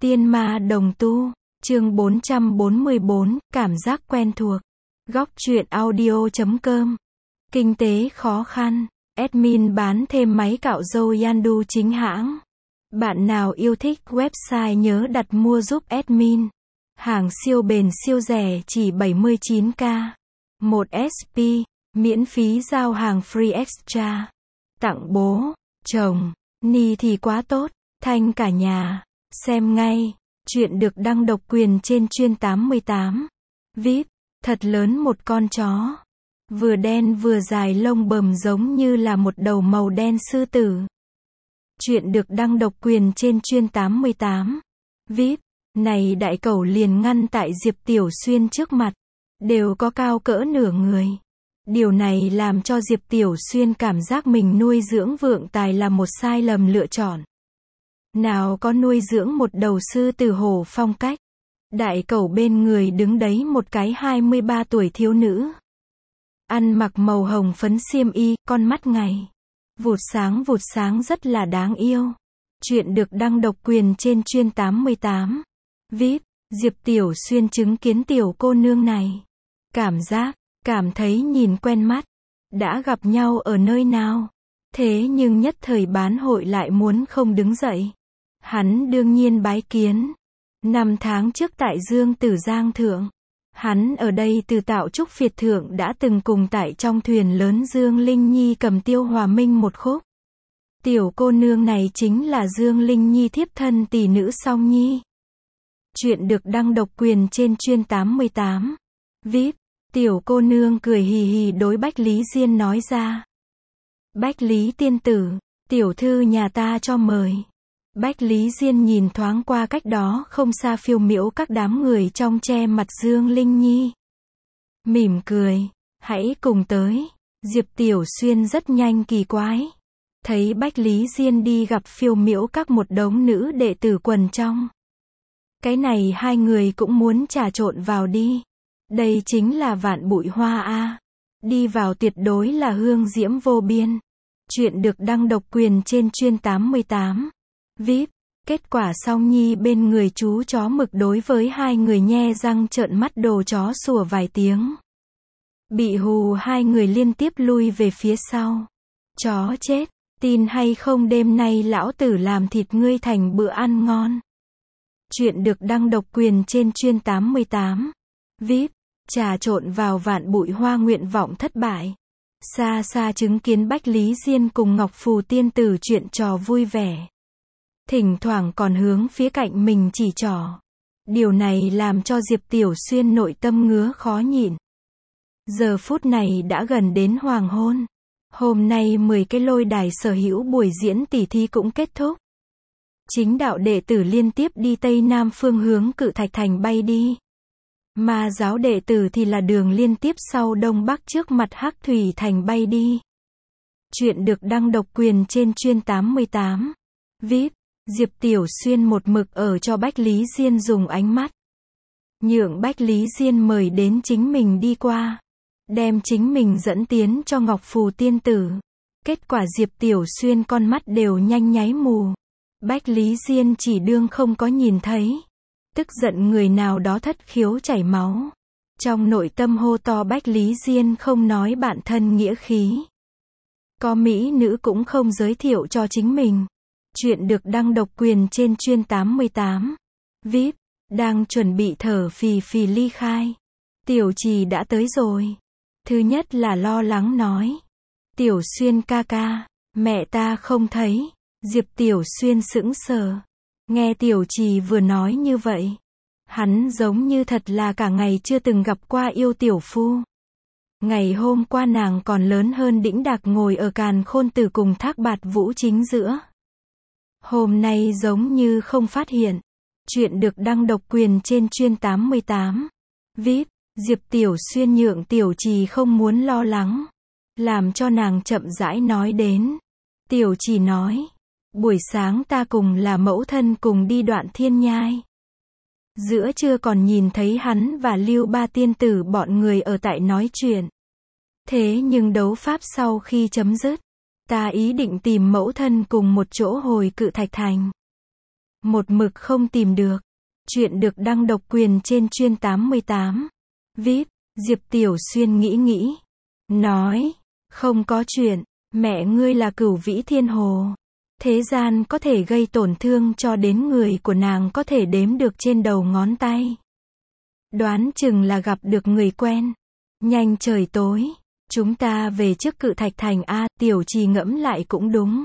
Tiên ma đồng tu, chương 444, cảm giác quen thuộc. Góc truyện audio.com. Kinh tế khó khăn. Admin bán thêm máy cạo râu Yandu chính hãng. Bạn nào yêu thích website nhớ đặt mua giúp admin. Hàng siêu bền siêu rẻ chỉ 79k. 1 SP, miễn phí giao hàng free extra. Tặng bố, chồng, ni thì quá tốt, thanh cả nhà. Xem ngay, chuyện được đăng độc quyền trên Chuyên 88. VIP, thật lớn một con chó. Vừa đen vừa dài lông bờm giống như là một đầu màu đen sư tử. Chuyện được đăng độc quyền trên Chuyên 88. VIP, này đại cẩu liền ngăn tại Diệp Tiểu Xuyên trước mặt. Đều có cao cỡ nửa người. Điều này làm cho Diệp Tiểu Xuyên cảm giác mình nuôi dưỡng vượng tài là một sai lầm lựa chọn. Nào có nuôi dưỡng một đầu sư tử hổ phong cách. Đại cẩu bên người đứng đấy một cái 23 tuổi thiếu nữ. Ăn mặc màu hồng phấn xiêm y, con mắt ngày vụt sáng rất là đáng yêu. Chuyện được đăng độc quyền trên Chuyên 88. VIP, Diệp Tiểu Xuyên chứng kiến tiểu cô nương này. Cảm thấy nhìn quen mắt. Đã gặp nhau ở nơi nào? Thế nhưng nhất thời bán hội lại muốn không đứng dậy. Hắn đương nhiên bái kiến. 5 tháng trước tại Dương Tử Giang Thượng. Hắn ở đây từ Tạo Trúc Phiệt Thượng đã từng cùng tại trong thuyền lớn Dương Linh Nhi cầm Tiêu Hòa Minh một khúc. Tiểu cô nương này chính là Dương Linh Nhi thiếp thân tỷ nữ Song Nhi. Chuyện được đăng độc quyền trên Chuyên 88. VIP, tiểu cô nương cười hì hì đối Bách Lý Diên nói ra. Bách Lý tiên tử, tiểu thư nhà ta cho mời. Bách Lý Diên nhìn thoáng qua cách đó không xa phiêu miễu các đám người trong che mặt Dương Linh Nhi. Mỉm cười, hãy cùng tới. Diệp Tiểu Xuyên rất nhanh kỳ quái. Thấy Bách Lý Diên đi gặp phiêu miễu các một đống nữ đệ tử quần trong. Cái này hai người cũng muốn trà trộn vào đi. Đây chính là vạn bụi hoa a. Đi vào tuyệt đối là hương diễm vô biên. Chuyện được đăng độc quyền trên Chuyên 88. VIP, kết quả Song Nhi bên người chú chó mực đối với hai người nhe răng trợn mắt đồ chó sủa vài tiếng. Bị hù hai người liên tiếp lui về phía sau. Chó chết, tin hay không đêm nay lão tử làm thịt ngươi thành bữa ăn ngon. Chuyện được đăng độc quyền trên Chuyên 88. VIP, trà trộn vào vạn bụi hoa nguyện vọng thất bại. Xa xa chứng kiến Bách Lý Diên cùng Ngọc Phù tiên tử chuyện trò vui vẻ. Thỉnh thoảng còn hướng phía cạnh mình chỉ trỏ. Điều này làm cho Diệp Tiểu Xuyên nội tâm ngứa khó nhịn. Giờ phút này đã gần đến hoàng hôn. Hôm nay 10 cái lôi đài sở hữu buổi diễn tỉ thí cũng kết thúc. Chính đạo đệ tử liên tiếp đi Tây Nam phương hướng Cự Thạch Thành bay đi. Ma giáo đệ tử thì là đường liên tiếp sau Đông Bắc trước mặt Hắc Thủy Thành bay đi. Chuyện được đăng độc quyền trên Chuyên 88. VIP, Diệp Tiểu Xuyên một mực ở cho Bách Lý Diên dùng ánh mắt. Nhượng Bách Lý Diên mời đến chính mình đi qua. Đem chính mình dẫn tiến cho Ngọc Phù tiên tử. Kết quả Diệp Tiểu Xuyên con mắt đều nhanh nháy mù. Bách Lý Diên chỉ đương không có nhìn thấy. Tức giận người nào đó thất khiếu chảy máu. Trong nội tâm hô to Bách Lý Diên không nói bạn thân nghĩa khí. Có mỹ nữ cũng không giới thiệu cho chính mình. Chuyện được đăng độc quyền trên Chuyên 88. VIP, đang chuẩn bị thở phì phì ly khai. Tiểu Trì đã tới rồi. Thứ nhất là lo lắng nói. Tiểu Xuyên ca ca, mẹ ta không thấy. Diệp Tiểu Xuyên sững sờ. Nghe Tiểu Trì vừa nói như vậy. Hắn giống như thật là cả ngày chưa từng gặp qua yêu tiểu phu. Ngày hôm qua nàng còn lớn hơn đĩnh đạc ngồi ở càn khôn tử cùng Thác Bạt Vũ chính giữa. Hôm nay giống như không phát hiện. Chuyện được đăng độc quyền trên Chuyên 88. VIP, Diệp Tiểu Xuyên nhượng Tiểu Trì không muốn lo lắng. Làm cho nàng chậm rãi nói đến. Tiểu Trì nói. Buổi sáng ta cùng là mẫu thân cùng đi Đoạn Thiên Nhai. Giữa trưa còn nhìn thấy hắn và Lưu Ba tiên tử bọn người ở tại nói chuyện. Thế nhưng đấu pháp sau khi chấm dứt. Ta ý định tìm mẫu thân cùng một chỗ hồi Cự Thạch Thành. Một mực không tìm được. Chuyện được đăng độc quyền trên Chuyên 88. VIP, Diệp Tiểu Xuyên nghĩ. Nói, không có chuyện, mẹ ngươi là Cửu Vĩ Thiên Hồ. Thế gian có thể gây tổn thương cho đến người của nàng có thể đếm được trên đầu ngón tay. Đoán chừng là gặp được người quen. Nhanh trời tối, chúng ta về trước Cự Thạch Thành a. Tiểu Trì ngẫm lại cũng đúng.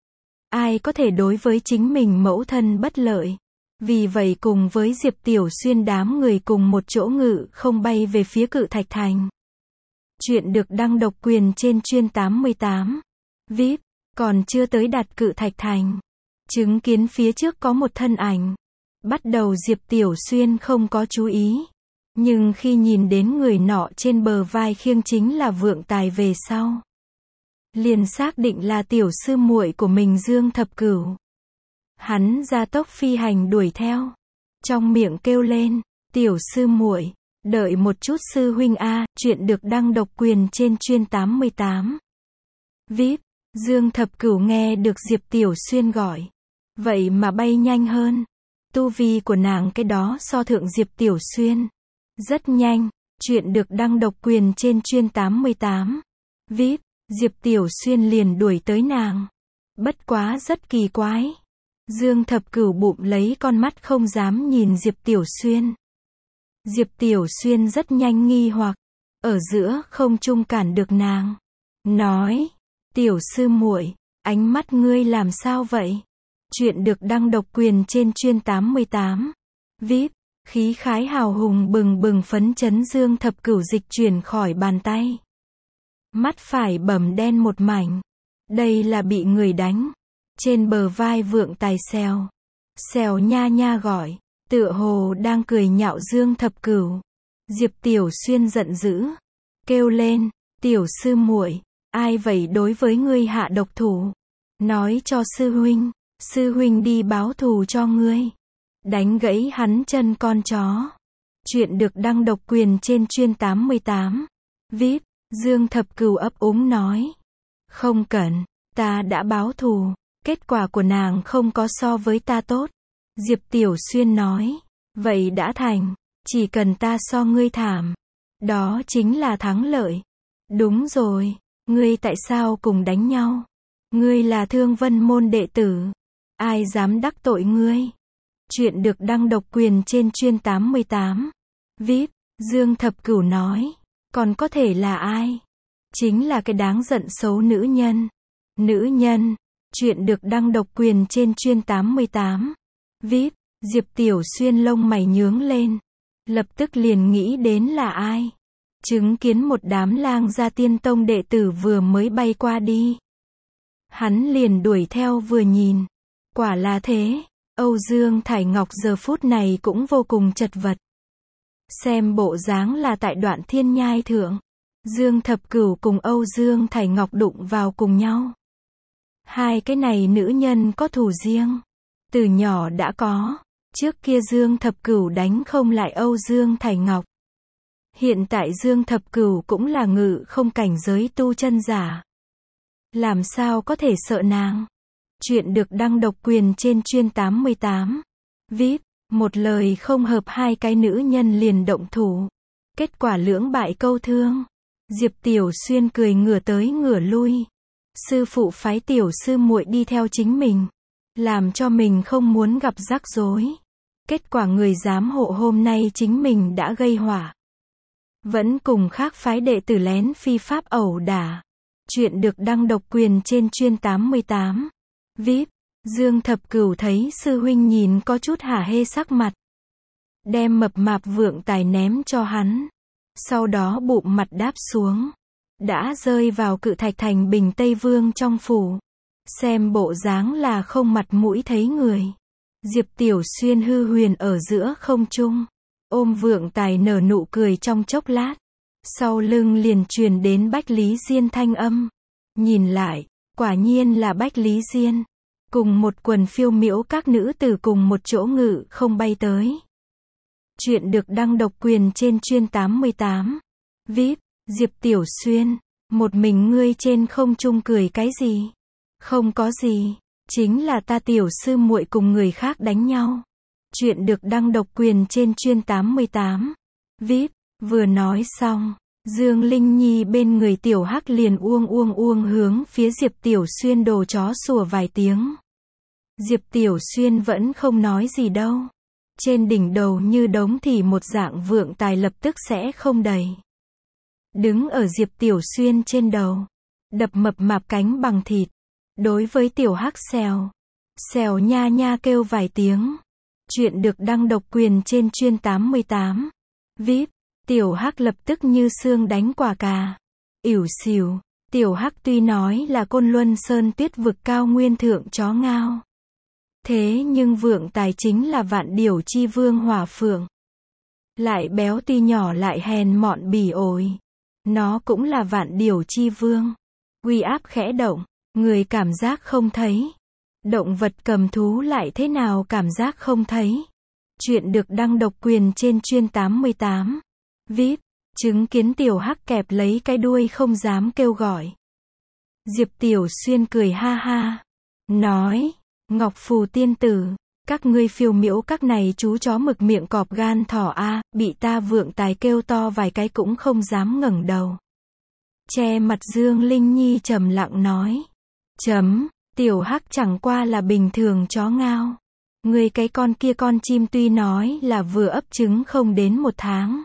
Ai có thể đối với chính mình mẫu thân bất lợi. Vì vậy cùng với Diệp Tiểu Xuyên đám người cùng một chỗ ngự không bay về phía Cự Thạch Thành. Chuyện được đăng độc quyền trên Chuyên 88. VIP, còn chưa tới đạt Cự Thạch Thành. Chứng kiến phía trước có một thân ảnh. Bắt đầu Diệp Tiểu Xuyên không có chú ý. Nhưng khi nhìn đến người nọ trên bờ vai khiêng chính là Vượng Tài về sau. Liền xác định là tiểu sư muội của mình Dương Thập Cửu. Hắn gia tốc phi hành đuổi theo. Trong miệng kêu lên, tiểu sư muội, đợi một chút sư huynh a. Chuyện được đăng độc quyền trên Chuyên 88. VIP, Dương Thập Cửu nghe được Diệp Tiểu Xuyên gọi. Vậy mà bay nhanh hơn. Tu vi của nàng cái đó so thượng Diệp Tiểu Xuyên. Rất nhanh, chuyện được đăng độc quyền trên Chuyên 88. VIP, Diệp Tiểu Xuyên liền đuổi tới nàng. Bất quá rất kỳ quái. Dương Thập Cửu bụm lấy con mắt không dám nhìn Diệp Tiểu Xuyên. Diệp Tiểu Xuyên rất nhanh nghi hoặc. Ở giữa không trung cản được nàng. Nói, tiểu sư muội, ánh mắt ngươi làm sao vậy? Chuyện được đăng độc quyền trên Chuyên 88. VIP, khí khái hào hùng bừng bừng phấn chấn Dương Thập Cửu dịch chuyển khỏi bàn tay. Mắt phải bầm đen một mảnh. Đây là bị người đánh. Trên bờ vai Vượng Tài xèo. Xèo nha nha gọi. Tựa hồ đang cười nhạo Dương Thập Cửu. Diệp Tiểu Xuyên giận dữ. Kêu lên, tiểu sư muội, ai vậy đối với ngươi hạ độc thủ? Nói cho sư huynh đi báo thù cho ngươi. Đánh gãy hắn chân con chó. Chuyện được đăng độc quyền trên Chuyên 88. VIP, Dương Thập Cửu ấp úng nói. Không cần, ta đã báo thù. Kết quả của nàng không có so với ta tốt. Diệp Tiểu Xuyên nói. Vậy đã thành. Chỉ cần ta so ngươi thảm. Đó chính là thắng lợi. Đúng rồi. Ngươi tại sao cùng đánh nhau? Ngươi là Thương Vân môn đệ tử. Ai dám đắc tội ngươi? Chuyện được đăng độc quyền trên Chuyên 88. VIP, Dương Thập Cửu nói. Còn có thể là ai? Chính là cái đáng giận xấu nữ nhân. Nữ nhân. Chuyện được đăng độc quyền trên Chuyên 88. VIP, Diệp Tiểu Xuyên lông mày nhướng lên. Lập tức liền nghĩ đến là ai. Chứng kiến một đám Lang Gia Tiên Tông đệ tử vừa mới bay qua đi. Hắn liền đuổi theo vừa nhìn. Quả là thế. Âu Dương Thải Ngọc giờ phút này cũng vô cùng chật vật. Xem bộ dáng là tại Đoạn Thiên Nhai thượng. Dương Thập Cửu cùng Âu Dương Thải Ngọc đụng vào cùng nhau. Hai cái này nữ nhân có thù riêng. Từ nhỏ đã có. Trước kia Dương Thập Cửu đánh không lại Âu Dương Thải Ngọc. Hiện tại Dương Thập Cửu cũng là ngự không cảnh giới tu chân giả. Làm sao có thể sợ nàng? Chuyện được đăng độc quyền trên Chuyên 88. VIP, một lời không hợp hai cái nữ nhân liền động thủ. Kết quả lưỡng bại câu thương. Diệp Tiểu Xuyên cười ngửa tới ngửa lui. Sư phụ phái tiểu sư muội đi theo chính mình. Làm cho mình không muốn gặp rắc rối. Kết quả người giám hộ hôm nay chính mình đã gây họa. Vẫn cùng khác phái đệ tử lén phi pháp ẩu đả. Chuyện được đăng độc quyền trên Chuyên 88. VIP, Dương Thập Cửu thấy sư huynh nhìn có chút hả hê sắc mặt. Đem mập mạp Vượng Tài ném cho hắn. Sau đó bụng mặt đáp xuống. Đã rơi vào Cự Thạch Thành Bình Tây Vương trong phủ. Xem bộ dáng là không mặt mũi thấy người. Diệp Tiểu Xuyên hư huyền ở giữa không trung. Ôm Vượng Tài nở nụ cười trong chốc lát. Sau lưng liền truyền đến Bách Lý Diên thanh âm. Nhìn lại, quả nhiên là Bách Lý Diên. Cùng một quần phiêu miễu các nữ tử cùng một chỗ ngự không bay tới. Chuyện được đăng độc quyền trên Chuyên 88. VIP, Diệp Tiểu Xuyên. Một mình ngươi trên không trung cười cái gì? Không có gì. Chính là ta tiểu sư muội cùng người khác đánh nhau. Chuyện được đăng độc quyền trên chuyên 88. VIP. Vừa nói xong, Dương Linh Nhi bên người Tiểu Hắc liền uông hướng phía Diệp Tiểu Xuyên đồ chó sủa vài tiếng. Diệp Tiểu Xuyên vẫn không nói gì đâu. Trên đỉnh đầu như đống thì một dạng vượng tài lập tức sẽ không đầy. Đứng ở Diệp Tiểu Xuyên trên đầu, đập mập mạp cánh bằng thịt. Đối với Tiểu Hắc xèo nha nha kêu vài tiếng. Chuyện được đăng độc quyền trên chuyên 88. VIP. Tiểu Hắc lập tức như xương đánh quả cà. Ỉu xìu. Tiểu Hắc tuy nói là Côn Luân Sơn Tuyết vực cao nguyên thượng chó ngao. Thế nhưng vượng tài chính là Vạn Điểu Chi Vương Hỏa Phượng. Lại béo tuy nhỏ lại hèn mọn bỉ ổi. Nó cũng là Vạn Điểu Chi Vương. Uy áp khẽ động, người cảm giác không thấy. Động vật cầm thú lại thế nào cảm giác không thấy. Chuyện được đăng độc quyền trên chuyên 88. VIP. Chứng kiến Tiểu Hắc kẹp lấy cái đuôi không dám kêu gọi. Diệp Tiểu Xuyên cười ha ha. Nói, Ngọc Phù tiên tử, các ngươi phiêu miễu các này chú chó mực miệng cọp gan thỏ a, bị ta vượng tài kêu to vài cái cũng không dám ngẩng đầu. Che mặt Dương Linh Nhi trầm lặng nói. Tiểu Hắc chẳng qua là bình thường chó ngao. Người cái con kia con chim tuy nói là vừa ấp trứng không đến 1 tháng.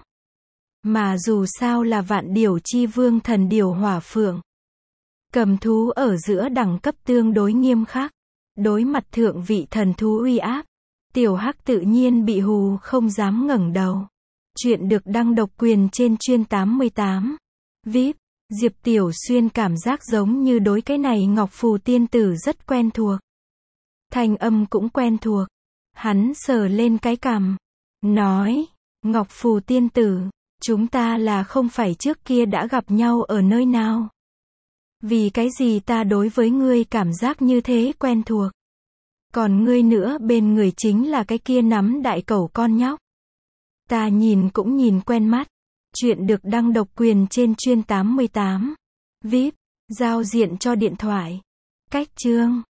Mà dù sao là Vạn Điểu Chi Vương thần điểu Hỏa Phượng. Cầm thú ở giữa đẳng cấp tương đối nghiêm khắc. Đối mặt thượng vị thần thú uy áp. Tiểu Hắc tự nhiên bị hù không dám ngẩng đầu. Chuyện được đăng độc quyền trên chuyên 88. VIP. Diệp Tiểu Xuyên cảm giác giống như đối cái này Ngọc Phù tiên tử rất quen thuộc. Thanh âm cũng quen thuộc. Hắn sờ lên cái cằm. Nói, Ngọc Phù tiên tử, chúng ta là không phải trước kia đã gặp nhau ở nơi nào? Vì cái gì ta đối với ngươi cảm giác như thế quen thuộc? Còn ngươi nữa bên người chính là cái kia nắm đại cẩu con nhóc. Ta nhìn cũng nhìn quen mắt. Chuyện được đăng độc quyền trên chuyên 88. VIP. Giao diện cho điện thoại. Cách chương.